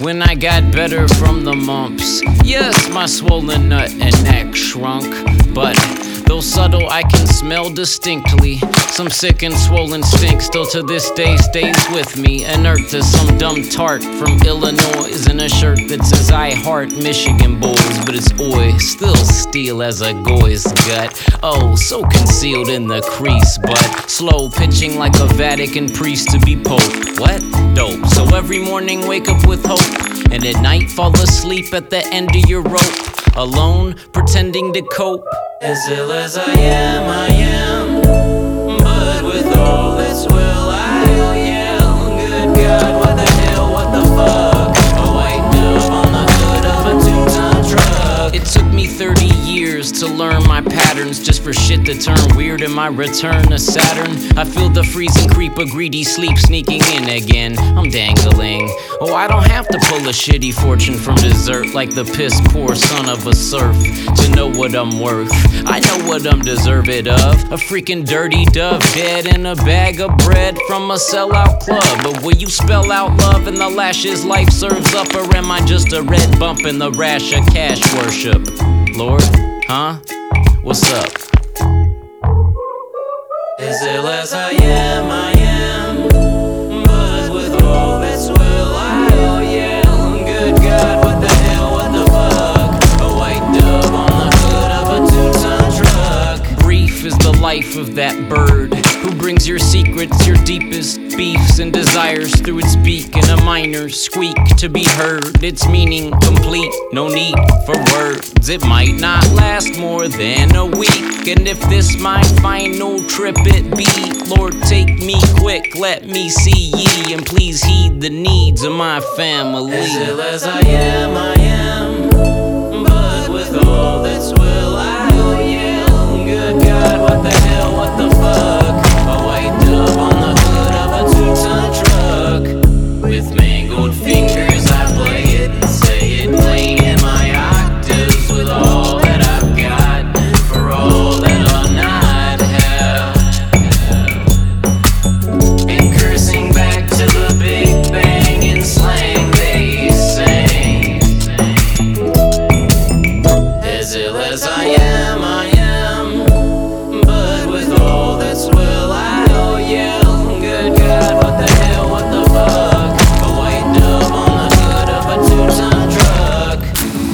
when I got better from the mumps. Yes, my swollen nut and neck shrunk, but though subtle, I can smell distinctly some sick and swollen stink still to this day stays with me. Inert to some dumb tart from Illinois in a shirt that says I heart Michigan boys, but it's oi, still steel as a goy's gut. Oh, so concealed in the crease, but slow pitching like a Vatican priest to be pope. What? Dope. So every morning wake up with hope, and at night fall asleep at the end of your rope, alone pretending to cope. As ill as I am, but with all that's will I'll yell. Good God, what the hell, what the fuck? A white dove on the hood of a 2-ton truck. It took me 30 years to learn my patterns, just for shit to turn weird in my return to Saturn. I feel the freezing creep of greedy sleep sneaking in again. I'm dangling. Oh, I don't have to pull a shitty fortune from dessert like the piss poor son of a serf to know what I'm worth. I know what I'm deserved of. A freaking dirty dove dead in a bag of bread from a sellout club. But will you spell out love in the lashes life serves up, or am I just a red bump in the rash of cash worship? Lord, huh? What's up? As ill as I am, but with all that's will I'll yell. Good God, what the hell, what the fuck? A white dove on the hood of a 2-ton truck. Brief is the life of that bird who brings your secrets, your deepest beefs and desires through its beak in a minor squeak to be heard. Its meaning complete, no need for words. It might not last more than a week, and if this my final trip it be, Lord, take me quick, let me see ye, and please heed the needs of my family. As ill as I am, but with all that's will I'll yell. Good God, what the hell, what the fuck? A white dove on the hood of a 2-ton truck. With mangled fingers I play it and say it plain in my octaves. With all that I've got, for all that I'll not have. And cursing back to the Big Bang in slang they sang. As ill as I am, but with all that's will I'll yell. Good God, what the hell, what the fuck? A white dove on the hood of a 2-ton truck.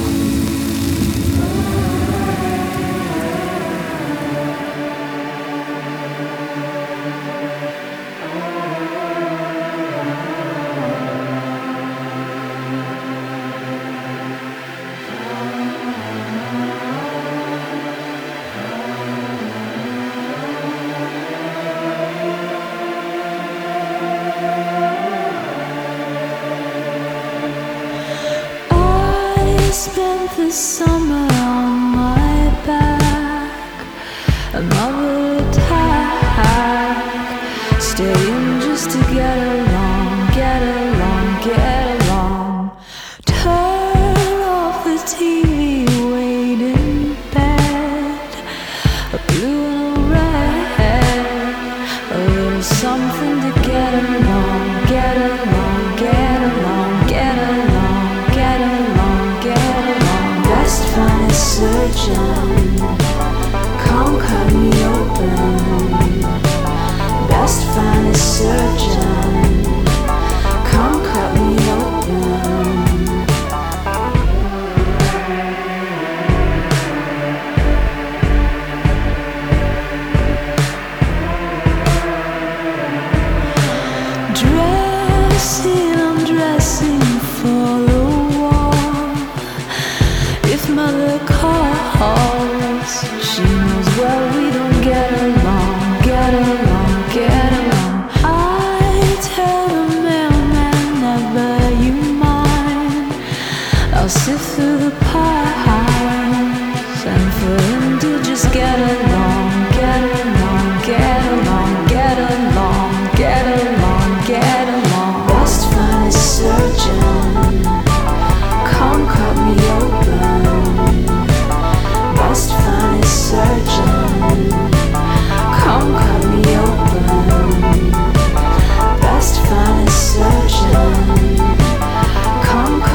I spent the summer on my back, another attack, staying just to get along, get along, get along. Turn off the TV, wait in bed, a blue and a red, a little something to get along, get along, get along, get along, get along, get along. Best find a surgeon, come cut me open. Best find a surgeon, come cut me open. Dressing, I'm dressing for the war. If mother calls, she knows well we don't get along, get along, get along. I tell the mailman never you mind. I'll sift through the pies, and for him to just get along, get along, get along, get along, get along, get along. Best find a surgeon, come cut me open. Best find a surgeon, come cut me open. Best find a surgeon, come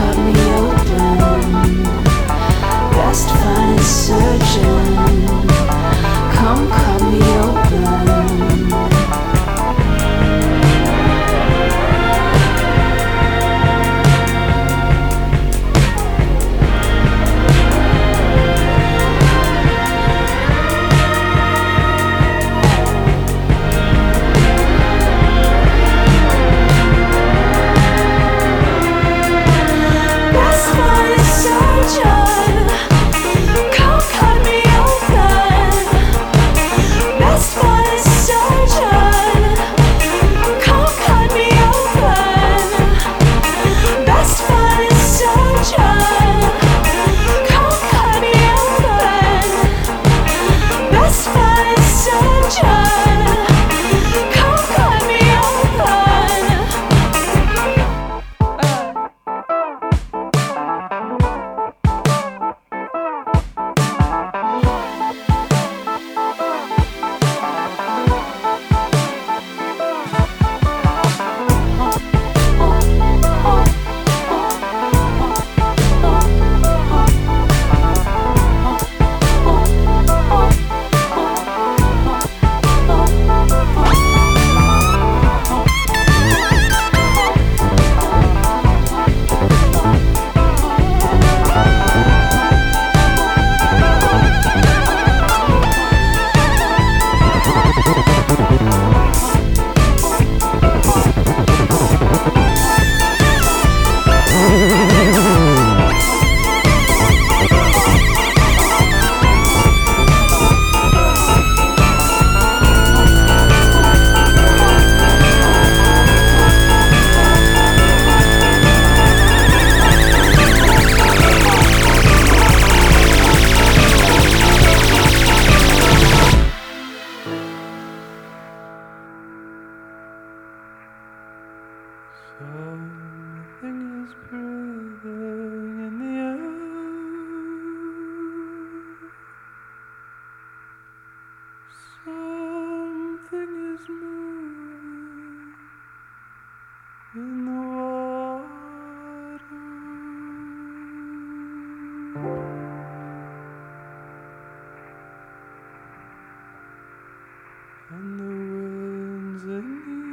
and the winds in you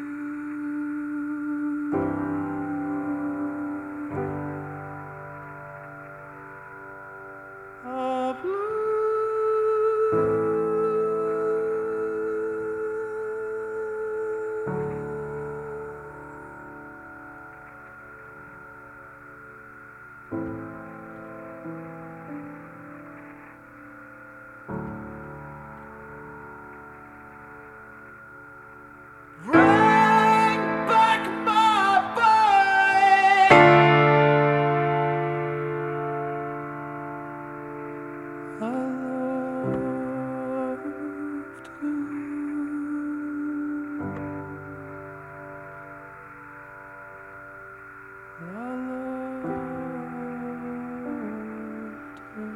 are blue. Bring back my boy. I loved him. I loved him.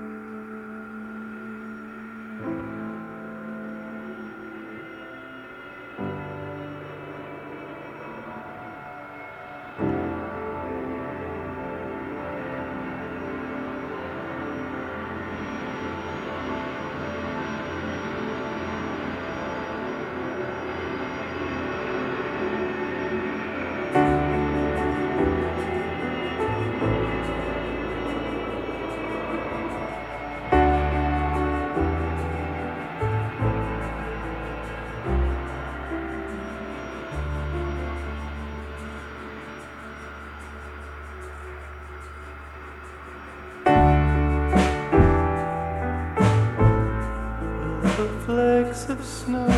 The flakes of snow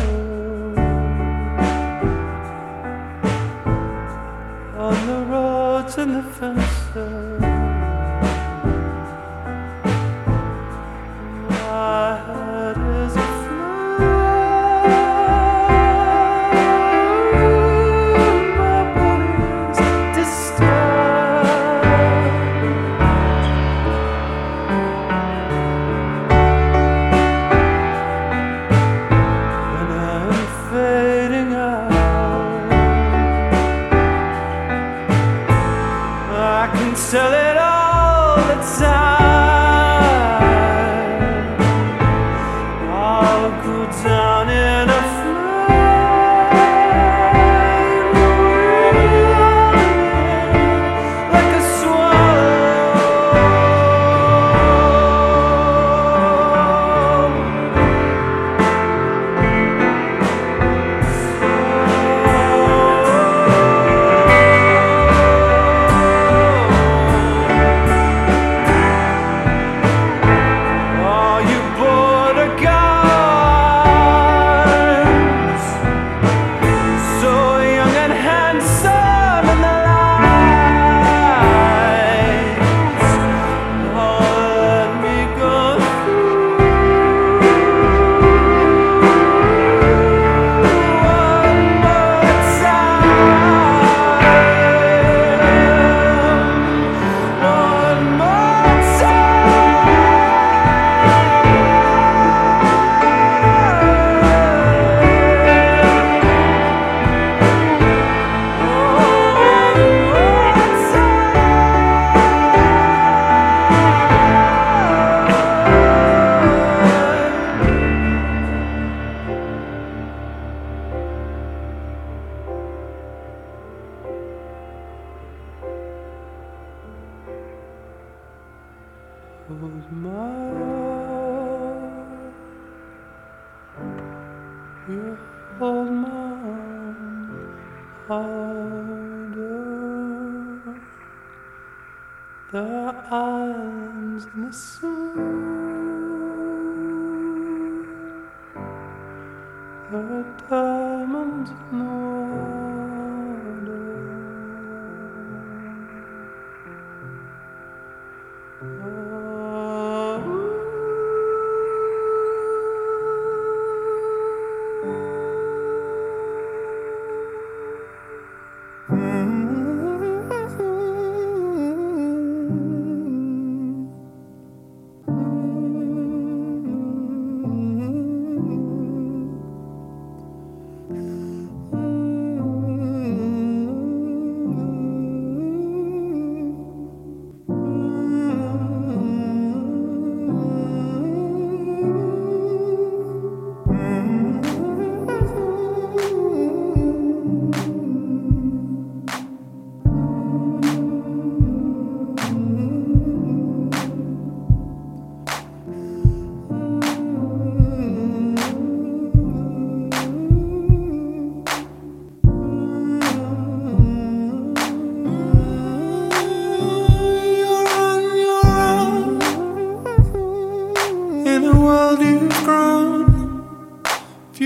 on the roads and the fences. My head is aflame, my body's disturbed. And I'm fading out. I can tell it all the time. I'll go down in a flame, like a oh, you border guards, so young and handsome in the lights. Oh, let me go through one more time, one more hold my arm, you hold mine harder. The islands in the sun, there are diamonds in the water.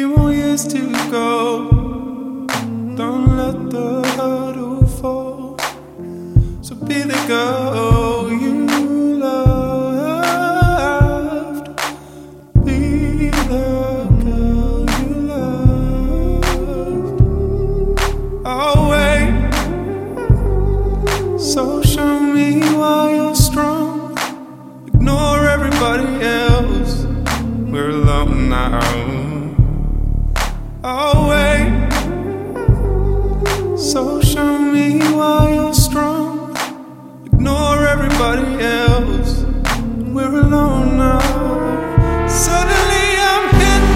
few more years to go. Don't let the hurdle fall. So be the girl you loved. Be the girl you loved. Oh wait. So show me why you're strong. Ignore everybody else. We're alone now. Oh wait. So show me why you're strong. Ignore everybody else. We're alone now. Suddenly I'm hidden.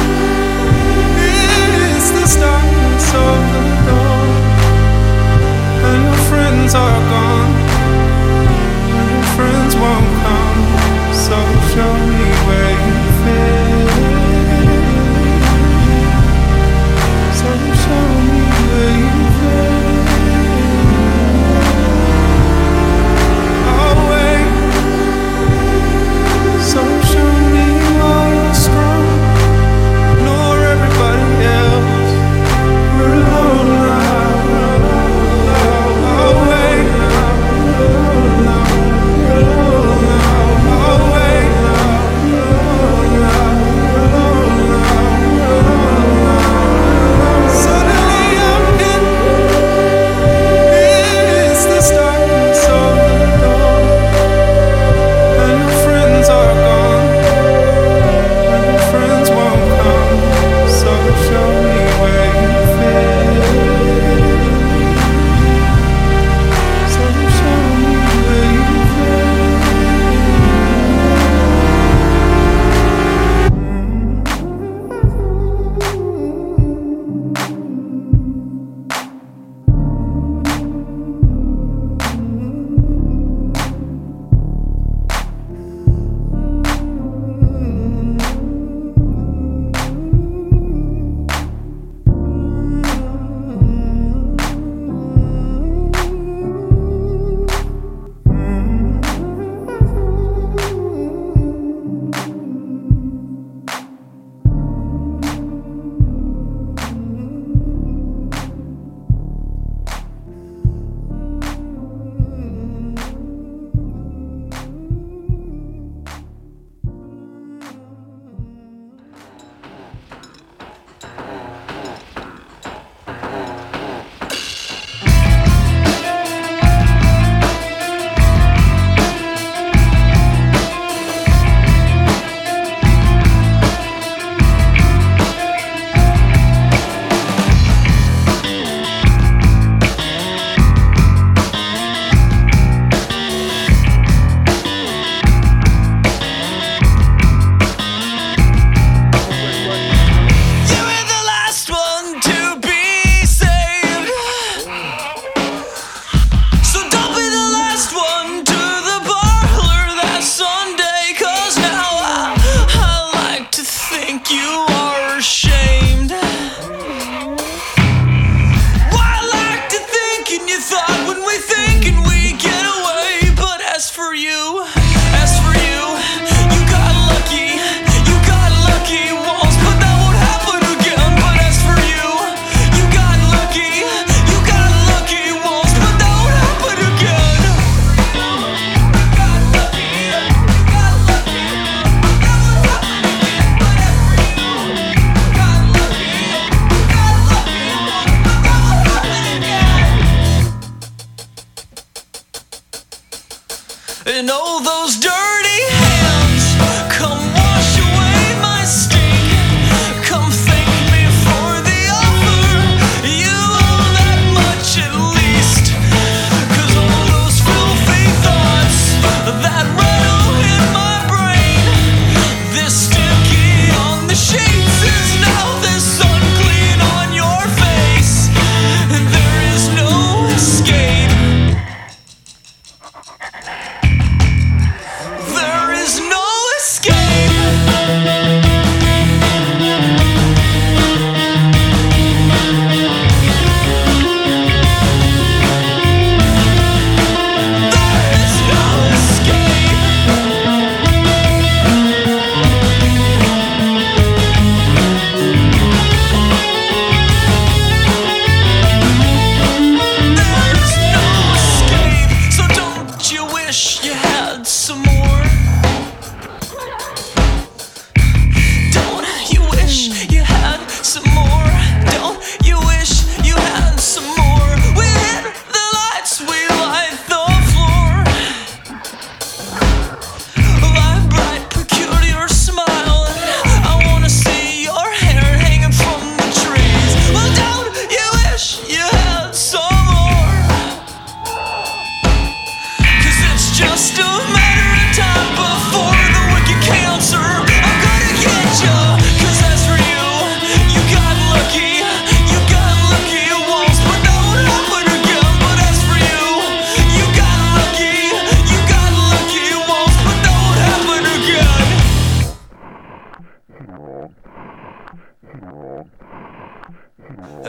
It's the darkness of the dawn, and your friends are gone, and your friends won't come. So show me where you fit. So show me where you fit. Oh wait. So show me why you're strong. Ignore everybody else. We're alone now. Oh wait. Oh wait. Suddenly I'm in. It's the darkness of the dawn, and your friends are gone, and your friends won't come. So show me where you fit. So show me where you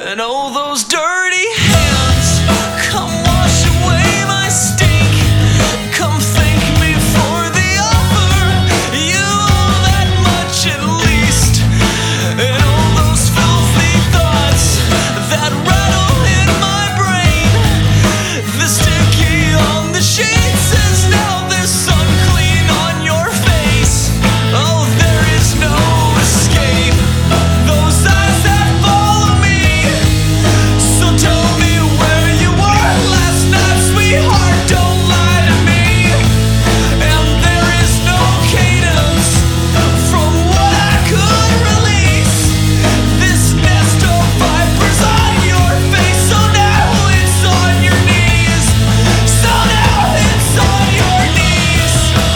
And oh, those dirty hands, come wash away my stink. Come thank me for the offer. You owe that much at least. And all those filthy thoughts that rattle in my brain. The sticky on the sheet says now there's sun clean on your face. Oh, there is no escape. Those eyes that follow me. So tell me where you were last night, sweetheart. Don't lie to me. And there is no cadence from what I could release. This nest of vipers on your face. So now it's on your knees. So now it's on your knees.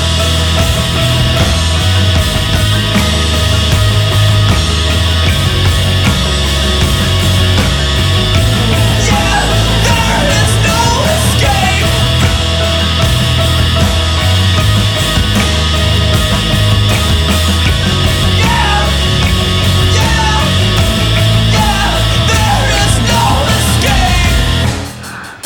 Yeah, there is no escape. Yeah, there is no escape.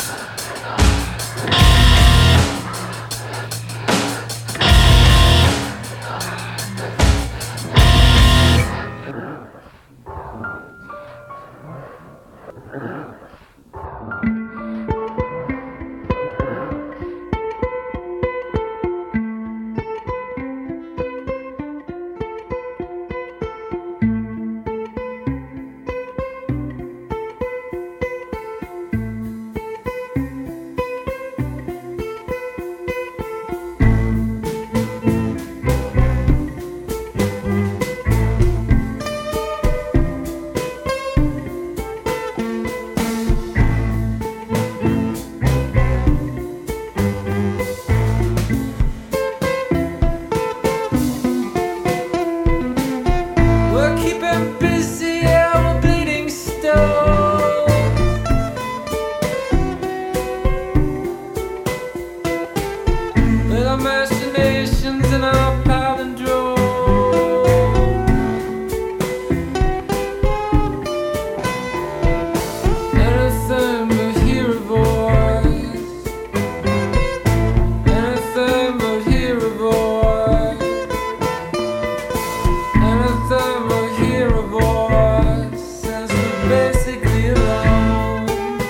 We're keeping busy, yeah, we're bleeding stone. With our machinations and our palindrome. Anything but hear a voice. Anything but hear a voice. Anything but hear a voice. Says we're basically alone.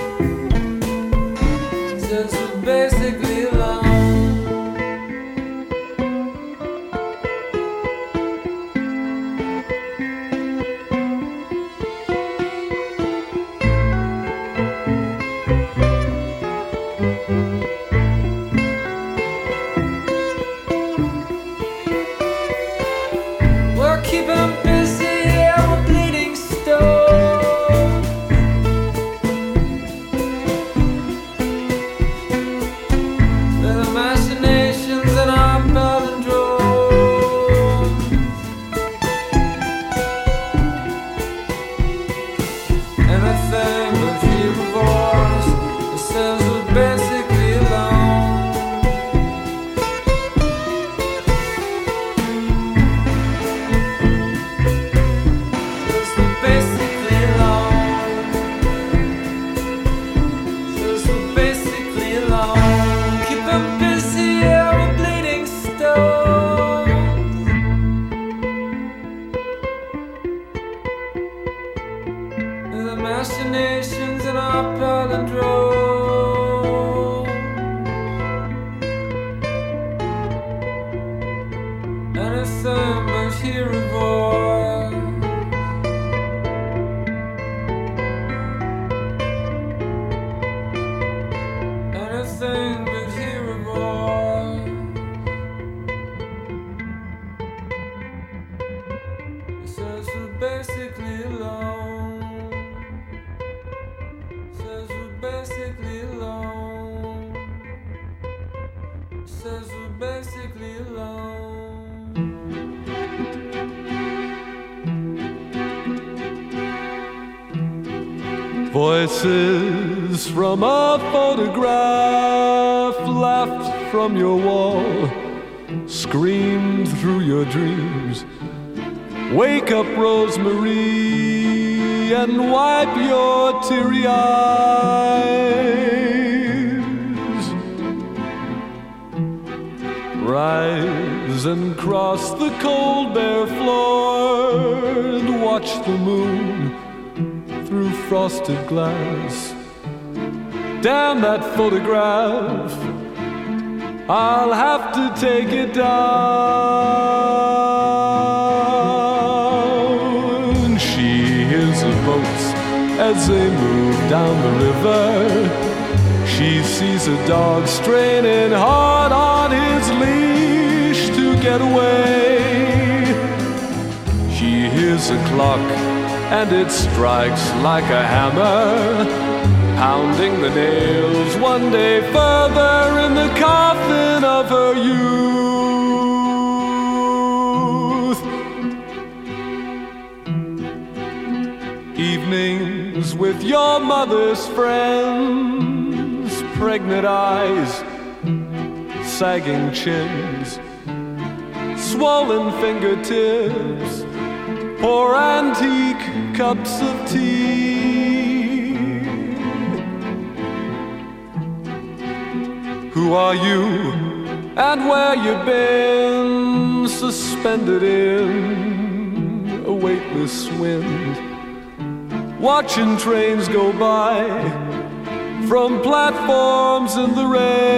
Says we're basically alone. We're keeping busy, yeah, we're bleeding stone. With our machinations and our palindromes. Anything but hear a voice that says we're basically alone. Says we're basically alone. Says we're basically alone. Keep 'em busy, yeah, we're bleeding stones. The machinations in our palindrome. Anything but hear a voice. Anything but hear a voice. It says we're basically alone. Says we're basically alone. Says we're basically alone. Voices from a photograph left from your wall screamed through your dreams. Wake up, Rosemary. and wipe your teary eyes. Rise and cross the cold bare floor and watch the moon through frosted glass. Damn that photograph, I'll have to take it down. She hears the boats as they move down the river. She sees a dog straining hard on his leash to get away. She hears a clock and it strikes like a hammer, pounding the nails one day further in the coffin of her youth. Evenings with your mother's friends, pregnant eyes, sagging chins, swollen fingertips, pour antique cups of tea. Who are you and where you been? Suspended in a weightless wind, watching trains go by from platforms in the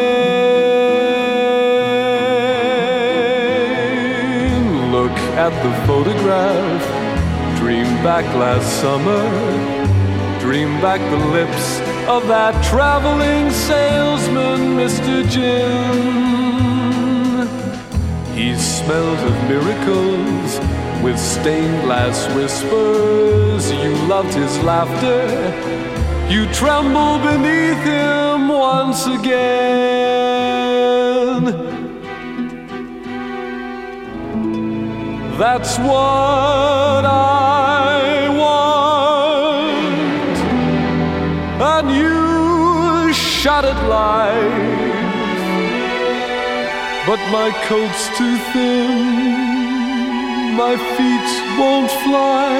rain. Look at the photograph, dream back last summer, dream back the lips of that traveling salesman, Mr. Jim. He smelled of miracles with stained glass whispers. You loved his laughter, you tremble beneath him once again. That's what I want, and you shot at life, but my coat's too thin, my feet won't fly,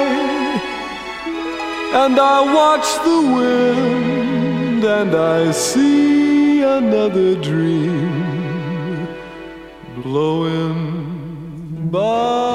and I watch the wind and I see another dream blowing by.